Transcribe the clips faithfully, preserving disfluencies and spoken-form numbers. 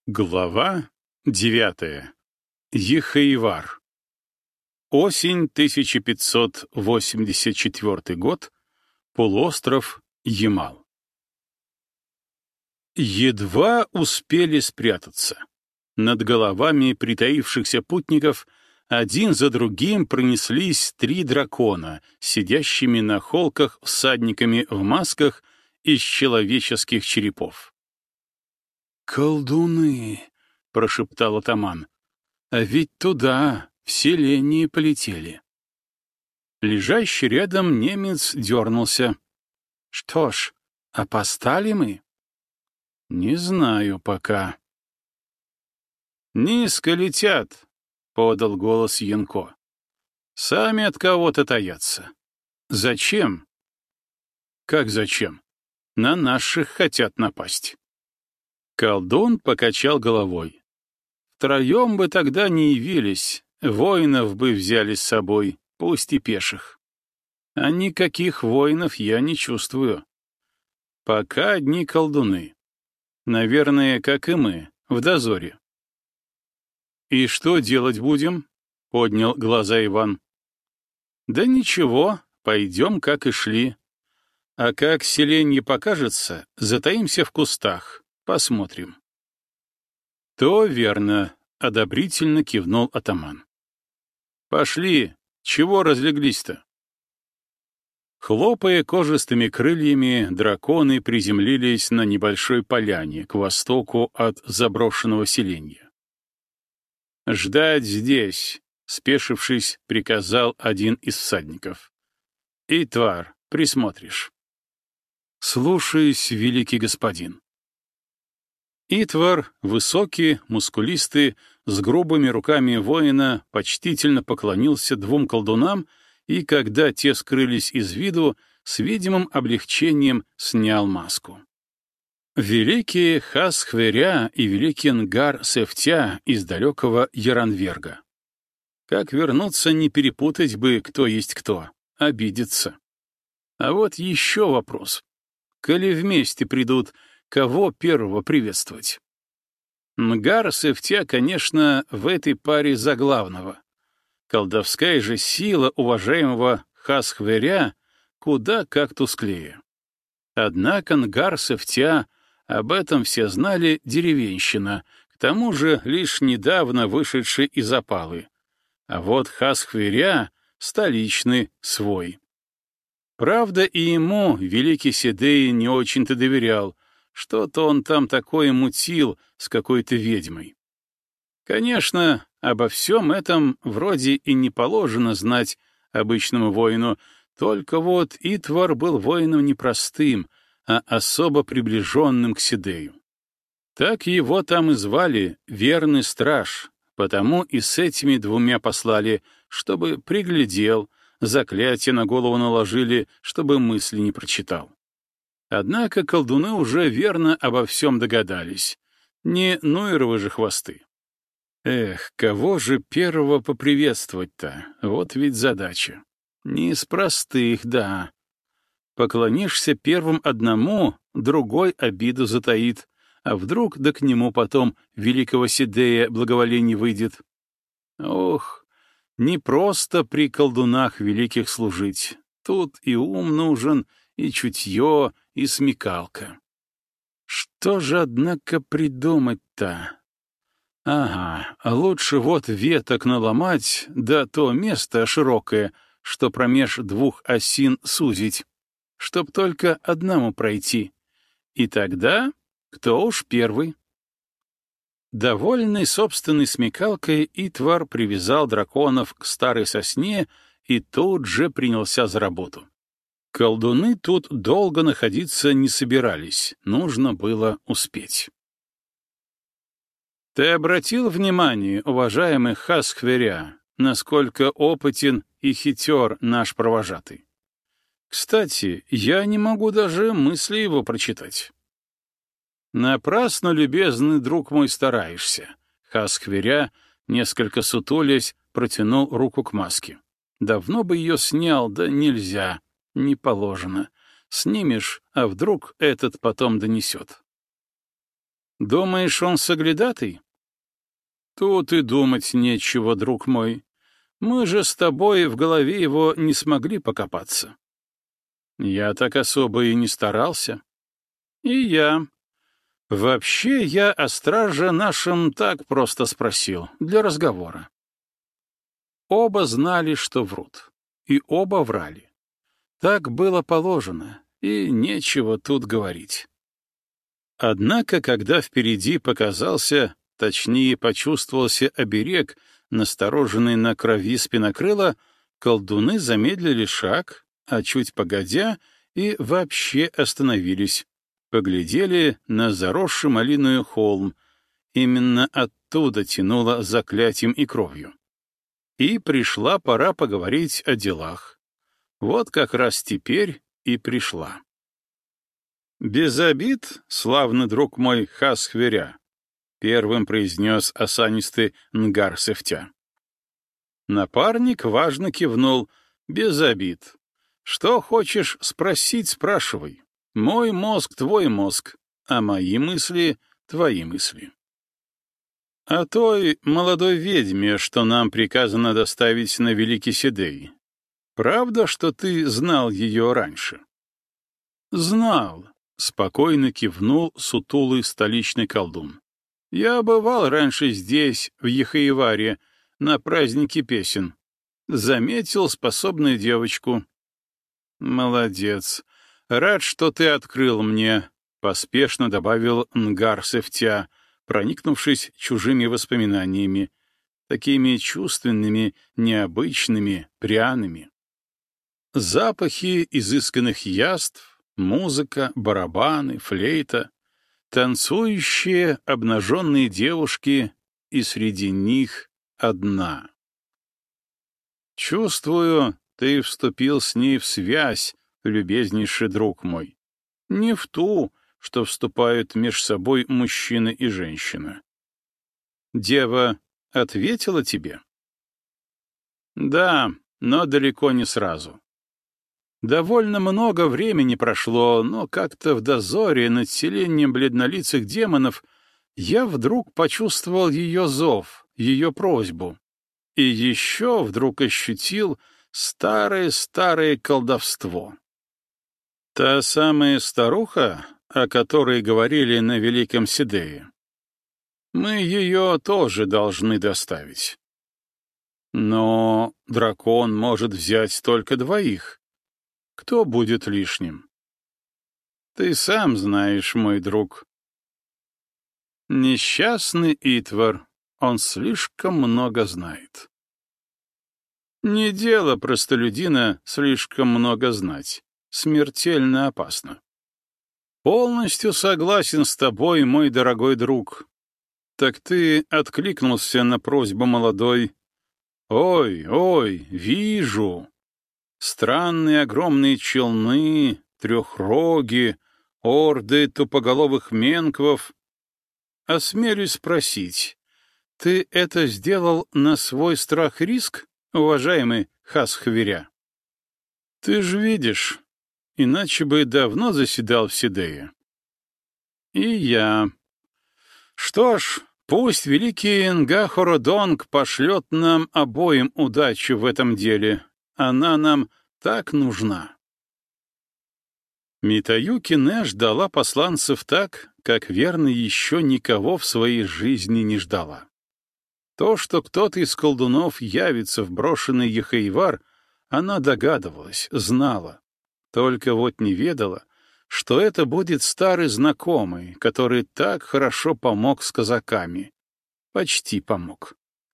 Глава девятая. Ехаивар. Осень тысяча пятьсот восемьдесят четвёртый год. Полуостров Ямал. Едва успели спрятаться. Над головами притаившихся путников один за другим пронеслись три дракона, сидящими на холках всадниками в масках из человеческих черепов. «Колдуны!» — прошептал атаман. «А ведь туда, в селение, полетели». Лежащий рядом немец дернулся. «Что ж, опостали мы?» «Не знаю пока». «Низко летят», — подал голос Янко. «Сами от кого-то таятся. Зачем?» «Как зачем? На наших хотят напасть». Колдун покачал головой. Втроем бы тогда не явились, воинов бы взяли с собой, пусть и пеших. А никаких воинов я не чувствую. Пока одни колдуны. Наверное, как и мы, в дозоре. «И что делать будем?» — поднял глаза Иван. «Да ничего, пойдем, как и шли. А как селенье покажется, затаимся в кустах. Посмотрим». «То верно», — одобрительно кивнул атаман. «Пошли, чего разлеглись-то?» Хлопая кожистыми крыльями, драконы приземлились на небольшой поляне к востоку от заброшенного селения. «Ждать здесь», — спешившись, приказал один из всадников. «Итвар, присмотришь». «Слушаюсь, великий господин». Итвар, высокий, мускулистый, с грубыми руками воина, почтительно поклонился двум колдунам и, когда те скрылись из виду, с видимым облегчением снял маску. Великий Хасхверя и великий Нгар Сефтя из далекого Яранверга. Как вернуться, не перепутать бы, кто есть кто, обидеться. А вот еще вопрос. Коли вместе придут, кого первого приветствовать? Нгар Сефтя, конечно, в этой паре за главного. Колдовская же сила уважаемого Хасхверя куда как тусклее. Однако Нгар Сефтя, об этом все знали, деревенщина, к тому же лишь недавно вышедший из опалы. А вот Хасхверя — столичный, свой. Правда, и ему великий Седей не очень-то доверял, что-то он там такое мутил с какой-то ведьмой. Конечно, обо всем этом вроде и не положено знать обычному воину, только вот Итвар был воином непростым, а особо приближенным к Седею. Так его там и звали «Верный страж», потому и с этими двумя послали, чтобы приглядел, заклятие на голову наложили, чтобы мысли не прочитал. Однако колдуны уже верно обо всем догадались. Не Нуеровы же хвосты. Эх, кого же первого поприветствовать-то? Вот ведь задача. Не из простых, да. Поклонишься первым одному, другой обиду затаит, а вдруг да к нему потом великого Седея благоволение выйдет. Ох, не просто при колдунах великих служить. Тут и ум нужен, и чутье, и смекалка. Что же, однако, придумать-то? Ага, лучше вот веток наломать, да то место широкое, что промеж двух осин сузить, чтоб только одному пройти. И тогда кто уж первый? Довольный собственной смекалкой, Итвар привязал драконов к старой сосне и тут же принялся за работу. Колдуны тут долго находиться не собирались, нужно было успеть. «Ты обратил внимание, уважаемый Хасхверя, насколько опытен и хитер наш провожатый? Кстати, я не могу даже мысли его прочитать». «Напрасно, любезный друг мой, стараешься», — Хасхверя, несколько сутулясь, протянул руку к маске. «Давно бы ее снял, да нельзя». Не положено. Снимешь, а вдруг этот потом донесет. Думаешь, он соглядатый? Тут и думать нечего, друг мой. Мы же с тобой в голове его не смогли покопаться. Я так особо и не старался. И я. Вообще, я о страже нашем так просто спросил, для разговора. Оба знали, что врут. И оба врали. Так было положено, и нечего тут говорить. Однако, когда впереди показался, точнее, почувствовался оберег, настороженный на крови спинокрыла, колдуны замедлили шаг, а чуть погодя и вообще остановились, поглядели на заросший малиную холм. Именно оттуда тянуло заклятием и кровью. И пришла пора поговорить о делах. Вот как раз теперь и пришла. «Без обид, славный друг мой Хасхверя», — первым произнес осанистый Нгар Сефтя. Напарник важно кивнул. «Без обид. Что хочешь спросить, спрашивай. Мой мозг — твой мозг, а мои мысли — твои мысли». «О той молодой ведьме, что нам приказано доставить на Великий Седей. Правда, что ты знал ее раньше?» «Знал», — спокойно кивнул сутулый столичный колдун. «Я бывал раньше здесь, в Ехаеваре, на празднике песен. Заметил способную девочку». «Молодец. Рад, что ты открыл мне», — поспешно добавил Нгар Сефтя, проникнувшись чужими воспоминаниями, такими чувственными, необычными, пряными. Запахи изысканных яств, музыка, барабаны, флейта, танцующие обнаженные девушки, и среди них одна. «Чувствую, ты вступил с ней в связь, любезнейший друг мой. Не в ту, что вступают меж собой мужчина и женщина. Дева ответила тебе?» «Да, но далеко не сразу. Довольно много времени прошло, но как-то в дозоре над селением бледнолицых демонов я вдруг почувствовал ее зов, ее просьбу, и еще вдруг ощутил старое-старое колдовство. Та самая старуха, о которой говорили на Великом Седее. Мы ее тоже должны доставить. Но дракон может взять только двоих. Кто будет лишним? Ты сам знаешь, мой друг. Несчастный Итвар, он слишком много знает. Не дело простолюдина слишком много знать. Смертельно опасно. Полностью согласен с тобой, мой дорогой друг. Так ты откликнулся на просьбу молодой. Ой, ой, вижу. Странные огромные челны, трехроги, орды тупоголовых менквов. Осмелюсь спросить, ты это сделал на свой страх и риск, уважаемый Хасхверя? Ты ж видишь, иначе бы давно заседал в Седее. И я. Что ж, пусть великий Нгахородонг пошлет нам обоим удачу в этом деле. Она нам так нужна. Митаюки Не ждала посланцев так, как верно еще никого в своей жизни не ждала. То, что кто-то из колдунов явится в брошенный Ехаевар, она догадывалась, знала. Только вот не ведала, что это будет старый знакомый, который так хорошо помог с казаками. Почти помог.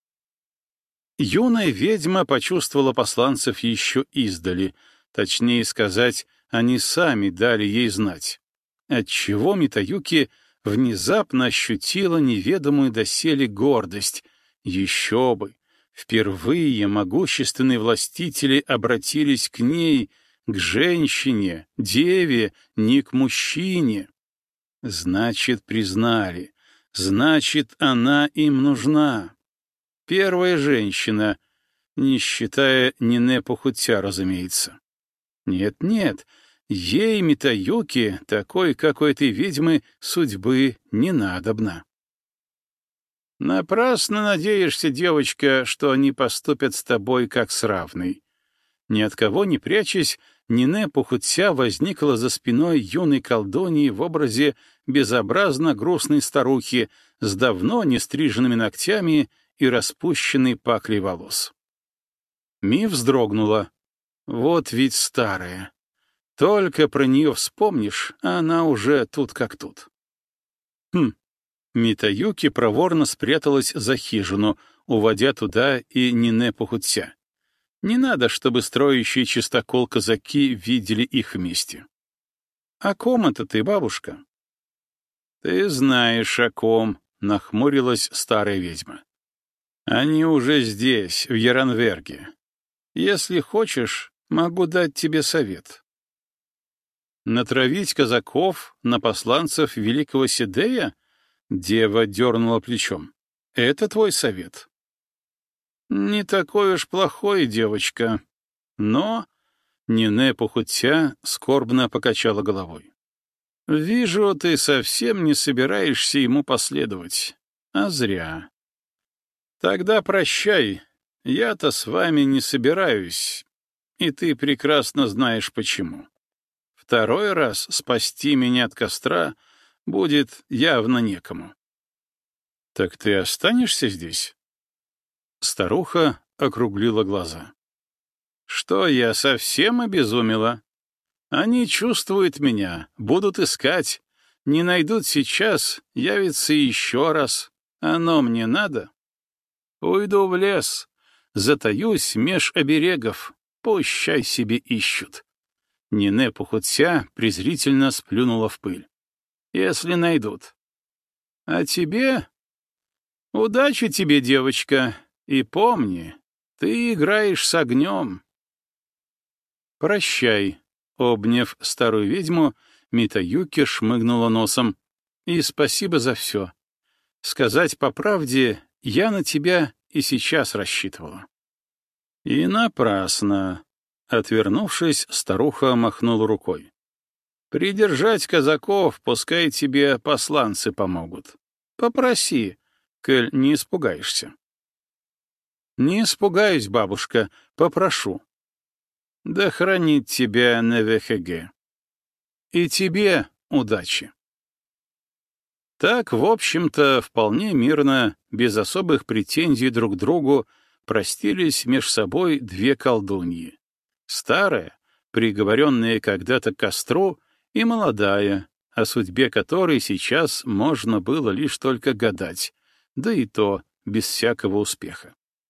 Юная ведьма почувствовала посланцев еще издали, точнее сказать, они сами дали ей знать, отчего Митаюки внезапно ощутила неведомую доселе гордость. Еще бы! Впервые могущественные властители обратились к ней, к женщине, деве, не к мужчине. Значит, признали, значит, она им нужна. Первая женщина, не считая Нине Похутя, разумеется. Нет-нет, Ей, Митаюки, такой, как у этой ведьмы, судьбы не надобно. Напрасно надеешься, девочка, что они поступят с тобой как с равной. Ни от кого не прячась, Нине Пухутся возникла за спиной юной колдуньи в образе безобразно грустной старухи с давно не стриженными ногтями и распущенной паклей волос. Ми вздрогнула. Вот ведь старая. Только про нее вспомнишь, а она уже тут как тут. Хм. Митаюки проворно спряталась за хижину, уводя туда и Нине Пухутся. Не надо, чтобы строящие чистокол казаки видели их вместе. — О ком это ты, бабушка? — Ты знаешь, о ком, — нахмурилась старая ведьма. — Они уже здесь, в Яранверге. Если хочешь, могу дать тебе совет. Натравить казаков на посланцев великого Седея? Дева дернула плечом. — Это твой совет. Не такой уж плохой, девочка. Но Нине Пухутся скорбно покачала головой. Вижу, ты совсем не собираешься ему последовать. А зря. Тогда прощай. Я-то с вами не собираюсь. И ты прекрасно знаешь почему. Второй раз спасти меня от костра будет явно некому. Так ты останешься здесь? Старуха округлила глаза. «Что, я совсем обезумела? Они чувствуют меня, будут искать. Не найдут сейчас, явятся еще раз. Оно мне надо? Уйду в лес, затаюсь меж оберегов, пущай себе ищут». Нине Пухутся презрительно сплюнула в пыль. «Если найдут. А тебе? Удачи тебе, девочка. И помни, ты играешь с огнем». «Прощай», — обняв старую ведьму, Митаюки шмыгнула носом. «И спасибо за все. Сказать по правде, я на тебя и сейчас рассчитывала». И напрасно. Отвернувшись, старуха махнула рукой. «Придержать казаков, пускай тебе посланцы помогут. Попроси, коль не испугаешься». «Не испугаюсь, бабушка, попрошу». «Да хранит тебя Невехеге». «И тебе удачи». Так, в общем-то, вполне мирно, без особых претензий друг к другу, простились меж собой две колдуньи. Старая, приговоренная когда-то к костру, и молодая, о судьбе которой сейчас можно было лишь только гадать, да и то без всякого успеха.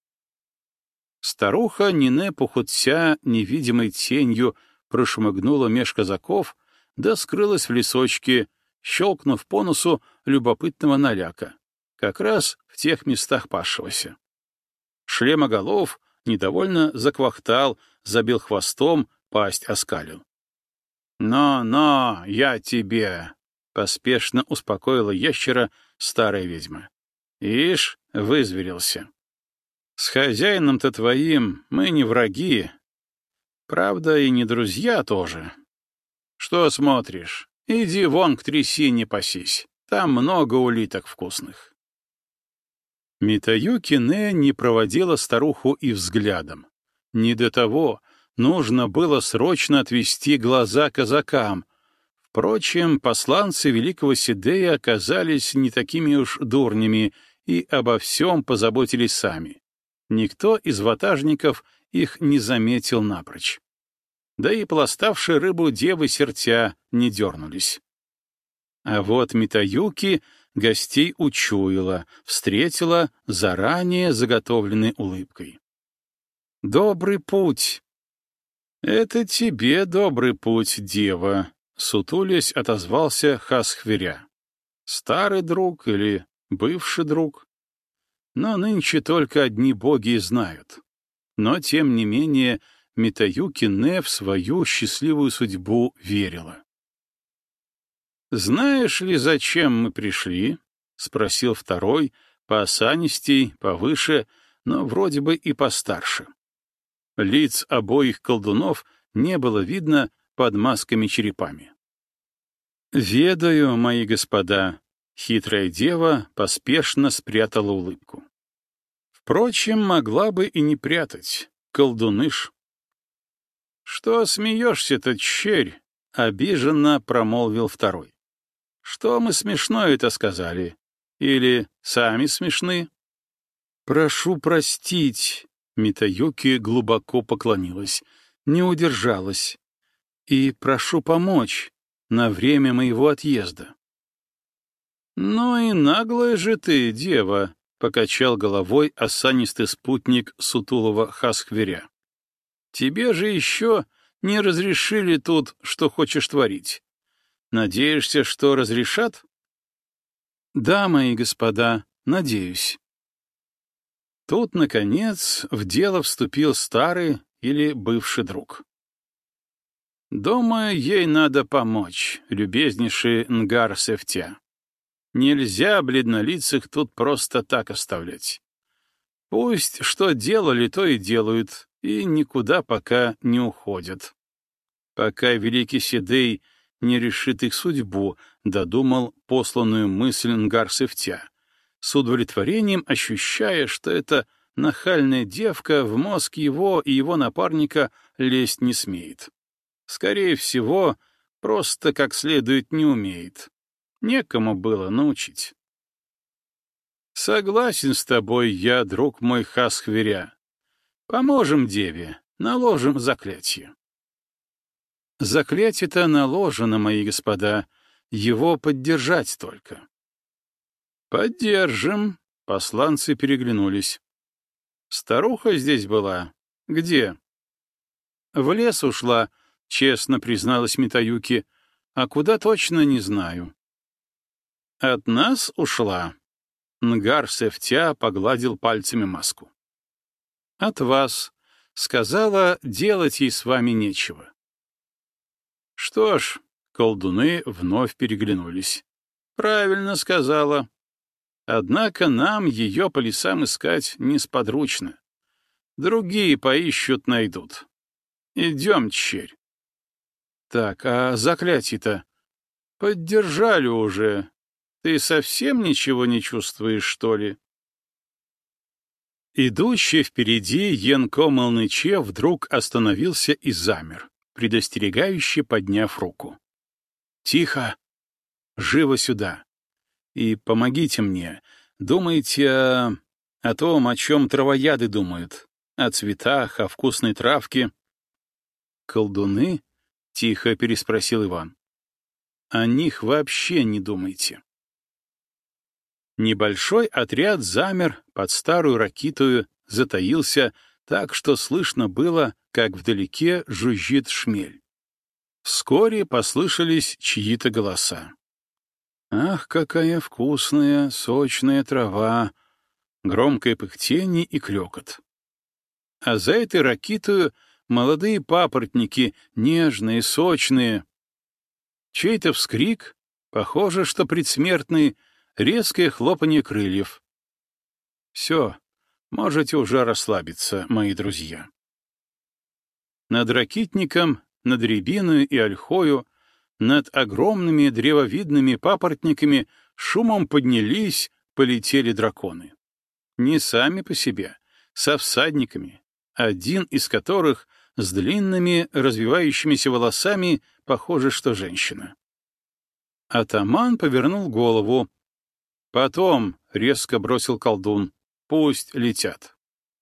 Старуха Нине Пухутся невидимой тенью прошмыгнула меж казаков, да скрылась в лесочке, щелкнув по носу любопытного наляка, как раз в тех местах пасшегося. Шлемоголов недовольно заквахтал, забил хвостом, пасть оскалил. «Но-но, я тебе!» — поспешно успокоила ящера старая ведьма. «Ишь, вызверился. С хозяином-то твоим мы не враги. Правда, и не друзья тоже. Что смотришь? Иди вон к трясине пасись. Там много улиток вкусных». Митаюки Не не проводила старуху и взглядом. Не до того, нужно было срочно отвести глаза казакам. Впрочем, посланцы великого Седея оказались не такими уж дурнями и обо всем позаботились сами. Никто из ватажников их не заметил напрочь. Да и пластавшие рыбу девы сертя не дернулись. А вот Митаюки гостей учуяла, встретила заранее заготовленной улыбкой. «Добрый путь!» «Это тебе добрый путь, дева», — сутулясь отозвался Хасхверя. «Старый друг или бывший друг? Но нынче только одни боги знают. Но, тем не менее, Митаюки Не в свою счастливую судьбу верила. «Знаешь ли, зачем мы пришли?» — спросил второй, поосанистей, повыше, но вроде бы и постарше. Лиц обоих колдунов не было видно, под масками-черепами. «Ведаю, мои господа», — хитрая дева поспешно спрятала улыбку. Впрочем, могла бы и не прятать, колдуныш. «Что смеешься-то, черь?» — обиженно промолвил второй. «Что мы смешное-то сказали? Или сами смешны?» «Прошу простить», — Митаюки глубоко поклонилась, не удержалась. «И прошу помочь на время моего отъезда». «Ну и наглая же ты, дева», — покачал головой осанистый спутник сутулого Хасхверя. «Тебе же еще не разрешили тут, что хочешь творить. Надеешься, что разрешат?» «Да, мои господа, надеюсь». Тут, наконец, в дело вступил старый или бывший друг. «Думаю, ей надо помочь, любезнейший Нгар Сефтя. Нельзя бледнолицых тут просто так оставлять. Пусть что делали, то и делают, и никуда пока не уходят. Пока великий Седей не решит их судьбу», додумал посланную мысль Нгар Сефтя, с удовлетворением ощущая, что эта нахальная девка в мозг его и его напарника лезть не смеет. Скорее всего, просто как следует не умеет. Некому было научить. «Согласен с тобой я, друг мой Хасхверя. Поможем деве, наложим заклятие». «Заклятие-то наложено, мои господа, его поддержать только». «Поддержим», — посланцы переглянулись. «Старуха здесь была. Где?» «В лес ушла», — честно призналась Митаюки, «а куда точно не знаю». «От нас ушла?» — Нгар Сефтя погладил пальцами маску. «От вас. Сказала, делать ей с вами нечего». «Что ж», — колдуны вновь переглянулись. «Правильно сказала. Однако нам ее по лесам искать несподручно. Другие поищут, найдут. Идем, черь». «Так, а заклятие-то?» «Поддержали уже. Ты совсем ничего не чувствуешь, что ли?» Идущий впереди Янко Молныче вдруг остановился и замер, предостерегающе подняв руку. «Тихо! Живо сюда! И помогите мне. Думайте о... о том, о чем травояды думают. О цветах, о вкусной травке». «Колдуны?» — тихо переспросил Иван. «О них вообще не думайте». Небольшой отряд замер под старую ракитую, затаился так, что слышно было, как вдалеке жужжит шмель. Вскоре послышались чьи-то голоса. «Ах, какая вкусная, сочная трава!» Громкое пыхтение и клёкот. А за этой ракитою молодые папоротники, нежные, сочные. Чей-то вскрик, похоже, что предсмертный, резкое хлопанье крыльев. Все, можете уже расслабиться, мои друзья. Над ракитником, над рябиною и ольхою, над огромными древовидными папоротниками шумом поднялись, полетели драконы. Не сами по себе, со всадниками, один из которых с длинными развивающимися волосами, похоже, что женщина. Атаман повернул голову. «Потом», — резко бросил колдун, — «пусть летят».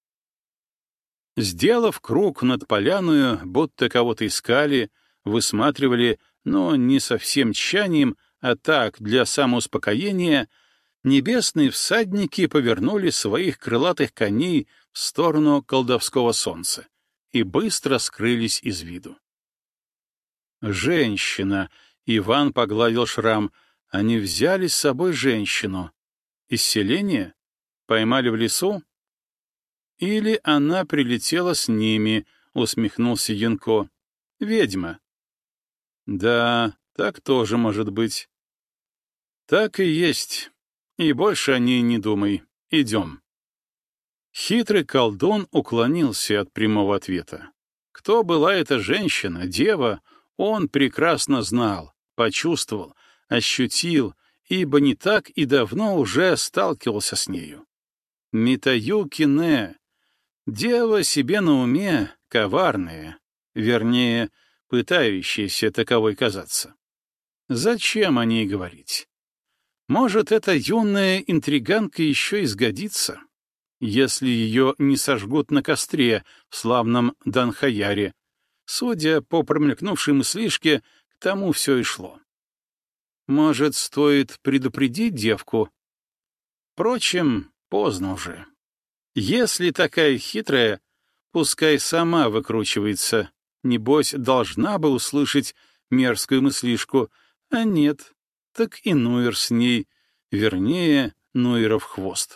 Сделав круг над поляною, будто кого-то искали, высматривали, но не совсем тщанием, а так, для самоуспокоения, небесные всадники повернули своих крылатых коней в сторону колдовского солнца и быстро скрылись из виду. «Женщина!» — Иван погладил шрам. «Они взяли с собой женщину. Из селения? Поймали в лесу?» «Или она прилетела с ними», — усмехнулся Янко. «Ведьма». «Да, так тоже может быть». «Так и есть. И больше о ней не думай. Идем». Хитрый колдун уклонился от прямого ответа. Кто была эта женщина, дева, Он прекрасно знал, почувствовал, ощутил, ибо не так и давно уже сталкивался с нею. Митаюкине, дело себе на уме коварное, вернее, пытающееся таковой казаться. Зачем о ней говорить? Может, эта юная интриганка еще и сгодится, если ее не сожгут на костре в славном Данхаяре. Судя по промелькнувшей мыслишке, к тому все и шло. Может, стоит предупредить девку? Впрочем, поздно уже. Если такая хитрая, пускай сама выкручивается. Небось, должна бы услышать мерзкую мыслишку, а нет, так и Нуир с ней, вернее, Нуиров хвост.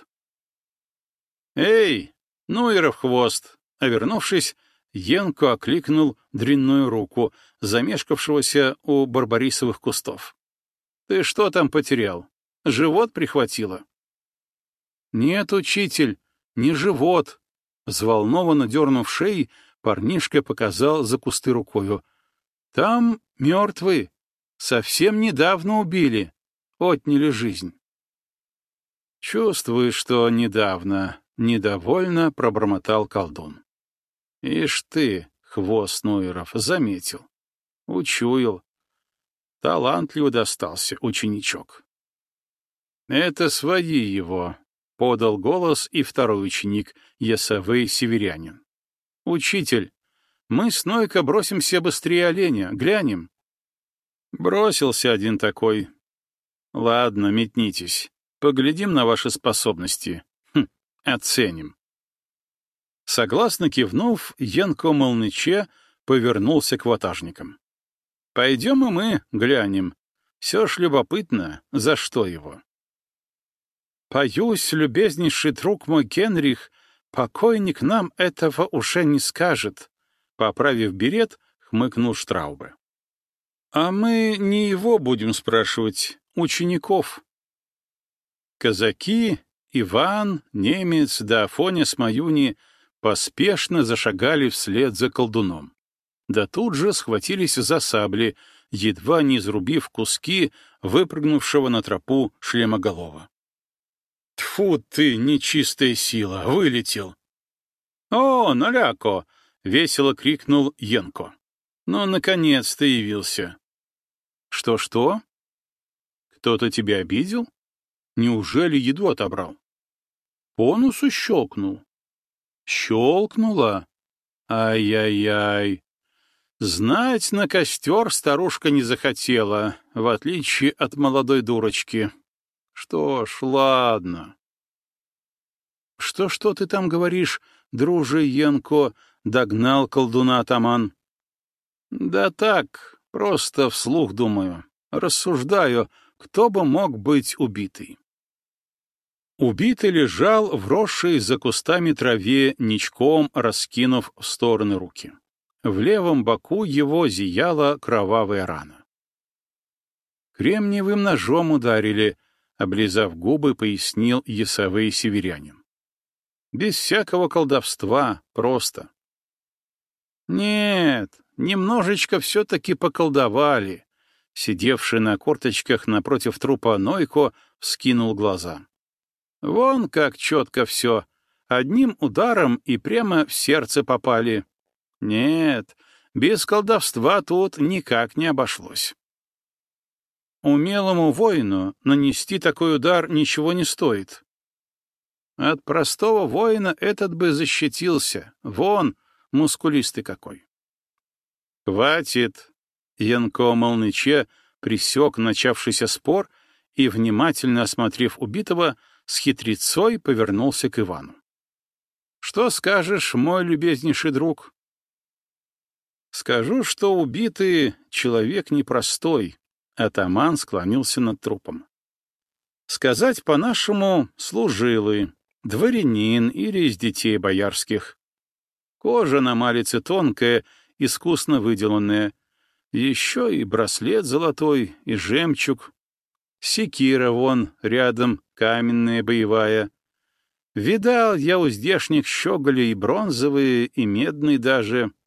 «Эй, Нуиров хвост!» А вернувшись, Янко окликнул дрянную руку, замешкавшегося у барбарисовых кустов. «Ты что там потерял? Живот прихватило?» «Нет, учитель, не живот!» Взволнованно дернув шеей, парнишка показал за кусты рукою. «Там мертвые. Совсем недавно убили. Отняли жизнь». «Чувствую, что недавно», — недовольно пробормотал колдун. «Ишь ты, хвост Нуиров, заметил. Учуял. Талантливо достался ученичок». «Это свои его», — подал голос и второй ученик, Ясавей северянин. «Учитель, мы с Нойко бросимся быстрее оленя, глянем». Бросился один такой. «Ладно, метнитесь, поглядим на ваши способности. Хм, оценим». Согласно кивнув, Янко Молныче повернулся к ватажникам. «Пойдем и мы глянем. Все ж любопытно, за что его». «Боюсь, любезнейший друг мой Генрих, покойник нам этого уже не скажет», — поправив берет, хмыкнул Штраубе. «А мы не его будем спрашивать, учеников». Казаки, Иван, немец да Афоня с Маюни поспешно зашагали вслед за колдуном. Да тут же схватились за сабли, едва не изрубив куски выпрыгнувшего на тропу шлемоголова. «Тьфу ты, нечистая сила, вылетел!» «О, наляко!» — весело крикнул Янко. «Ну, наконец-то явился!» «Что-что? Кто-то тебя обидел? Неужели еду отобрал?» «По носу щелкнул». «Щелкнула? Ай-яй-яй! Знать на костер старушка не захотела, в отличие от молодой дурочки. Что ж, ладно». «Что-что ты там говоришь, друже Янко?» — догнал колдуна атаман. «Да так, просто вслух думаю, рассуждаю, кто бы мог быть убитый». Убитый лежал, вросший за кустами траве, ничком раскинув в стороны руки. В левом боку его зияла кровавая рана. «Кремниевым ножом ударили», — облизав губы, пояснил Ясавей северянин. «Без всякого колдовства, просто». «Нет, немножечко все-таки поколдовали», — сидевший на корточках напротив трупа Нойко вскинул глаза. «Вон как четко все. Одним ударом и прямо в сердце попали. Нет, без колдовства тут никак не обошлось». Умелому воину нанести такой удар ничего не стоит. От простого воина этот бы защитился. Вон, мускулистый какой. «Хватит!» — Янко Молныче пресек начавшийся спор и, внимательно осмотрев убитого, с хитрецой повернулся к Ивану. «Что скажешь, мой любезнейший друг?» «Скажу, что убитый человек непростой», — атаман склонился над трупом. «Сказать по-нашему, служилый, дворянин или из детей боярских. Кожа на малице тонкая, искусно выделанная, еще и браслет золотой, и жемчуг. Секира вон рядом, каменная боевая. Видал я у здешних щеголей и бронзовые, и медные даже.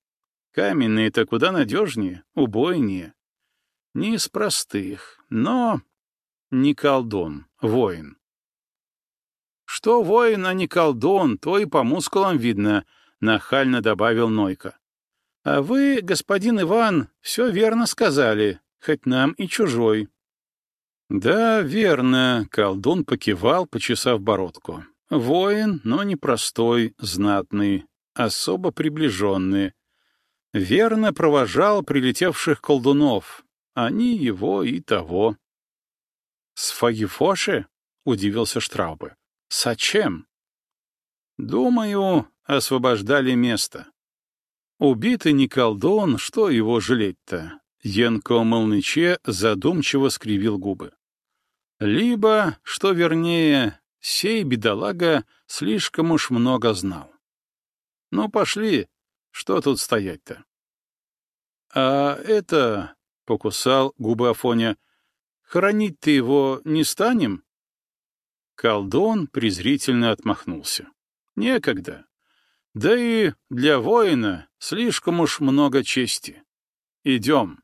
Каменные-то куда надежнее, убойнее. Не из простых, но не колдун, воин. Что воин, а не колдун, то и по мускулам видно, — нахально добавил Нойко. А вы, господин Иван, все верно сказали, хоть нам и чужой. Да, верно, — колдун покивал, почесав бородку. Воин, но не простой, знатный, особо приближенный. Верно провожал прилетевших колдунов. Они его и того. — С Фагифоши? — удивился Штраубе. — Зачем? — Думаю, освобождали место. Убитый не колдун, что его жалеть-то? Янко Молныче задумчиво скривил губы. Либо, что вернее, сей бедолага слишком уж много знал. Ну, пошли, что тут стоять-то? А это, — покусал губы Афоня, — хоронить-то его не станем? Колдун презрительно отмахнулся. Некогда. Да и для воина слишком уж много чести. Идем.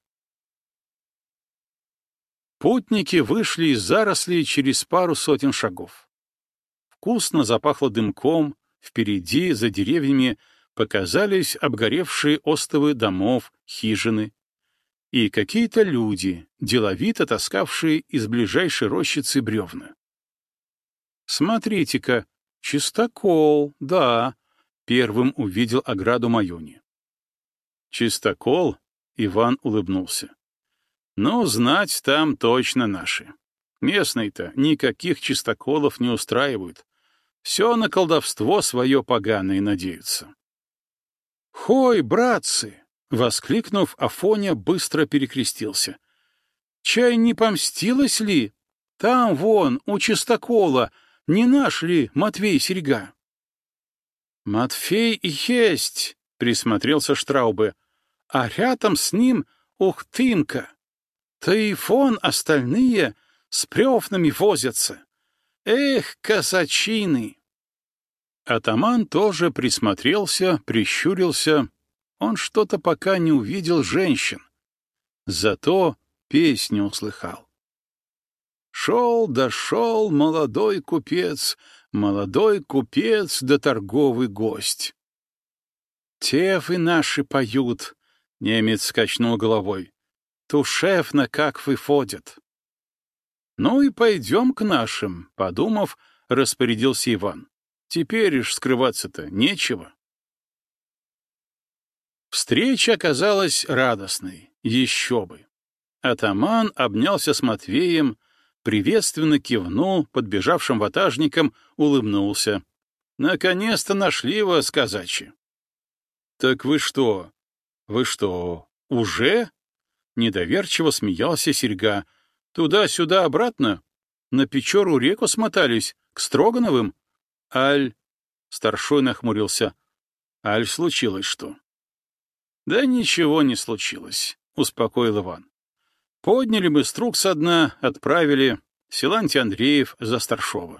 Путники вышли из зарослей через пару сотен шагов. Вкусно запахло дымком, впереди, за деревьями, показались обгоревшие остовы домов, хижины. И какие-то люди, деловито таскавшие из ближайшей рощицы бревна. «Смотрите-ка, чистокол, да», — первым увидел ограду Маюни. «Чистокол?» — Иван улыбнулся. «Ну, знать там точно наши. Местные-то никаких чистоколов не устраивают. Все на колдовство свое поганое надеются». «Хой, братцы!» — воскликнув, Афоня быстро перекрестился. «Чай не помстилась ли? Там, вон, у чистокола, не наш ли Матвей Серьга?» «Матфей и есть!» — присмотрелся Штраубе. «А рядом с ним Ухтымка. Таифон остальные с прёфнами возятся. Эх, казачины!» Атаман тоже присмотрелся, прищурился. Он что-то пока не увидел женщин. Зато песню услыхал. Шел да шел молодой купец, молодой купец да торговый гость. Тевы наши поют, — немец качнул головой. Тушевно как выходят. Ну и пойдем к нашим, — подумав, распорядился Иван. Теперь уж скрываться-то нечего. Встреча оказалась радостной, еще бы. Атаман обнялся с Матвеем, приветственно кивнул подбежавшим ватажникам, улыбнулся. «Наконец-то нашли вас, казачи!» «Так вы что? Вы что, уже?» Недоверчиво смеялся Серьга. «Туда-сюда обратно? На Печору реку смотались, к Строгановым? Аль...» Старшой нахмурился. «Аль, случилось что?» «Да ничего не случилось», — успокоил Иван. «Подняли бы струк со дна, отправили. Силантий Андреев за старшова».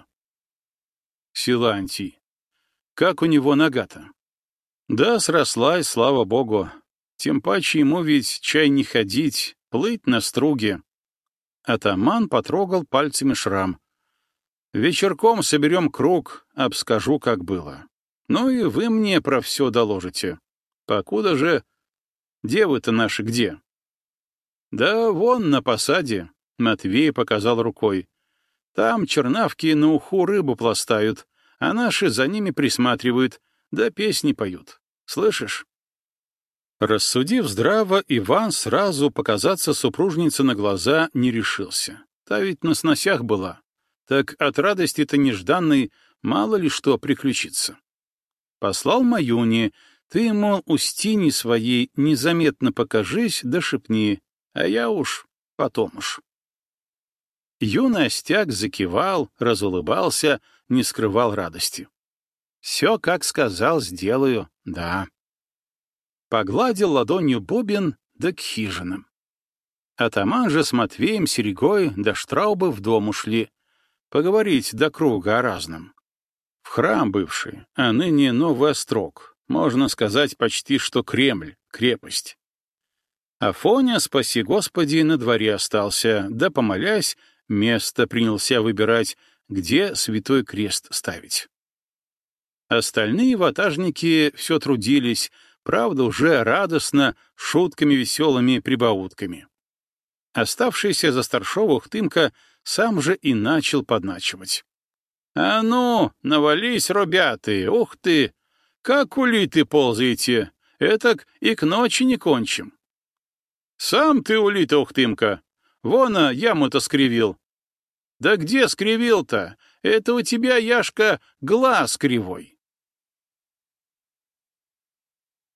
«Силантий. Как у него нога-то?» «Да, срослась, слава богу. Тем паче ему ведь чай не ходить, плыть на струге». Атаман потрогал пальцами шрам. «Вечерком соберем круг, обскажу, как было. Ну и вы мне про все доложите. Покуда же... Девы-то наши где?» «Да вон на посаде», — Матвей показал рукой. «Там чернавки на уху рыбу пластают, а наши за ними присматривают, да песни поют. Слышишь?» Рассудив здраво, Иван сразу показаться супружнице на глаза не решился. Та ведь на сносях была. Так от радости-то нежданной мало ли что приключится. Послал Маюне: «Ты, мол, Устине своей незаметно покажись да шепни, а я уж потом уж». Юный остяк закивал, разулыбался, не скрывал радости. «Все, как сказал, сделаю, да». Погладил ладонью бубен, да к хижинам. Атаман же с Матвеем, Серегой да Штраубы в дом ушли. Поговорить до круга о разном. В храм бывший, а ныне новый острог, можно сказать, почти что Кремль. крепость. Афоня, спаси Господи, на дворе остался, да, помолясь, место принялся выбирать, где святой крест ставить. Остальные ватажники все трудились, правда, уже радостно, шутками веселыми прибаутками. Оставшийся за старшова Ухтымка сам же и начал подначивать. «А ну, навались, ребята, ух ты! Как улиты ползаете, этак и к ночи не кончим». «Сам ты улита, Ухтымка! Вон, яму-то скривил». «Да где скривил-то? Это у тебя, Яшка, глаз кривой».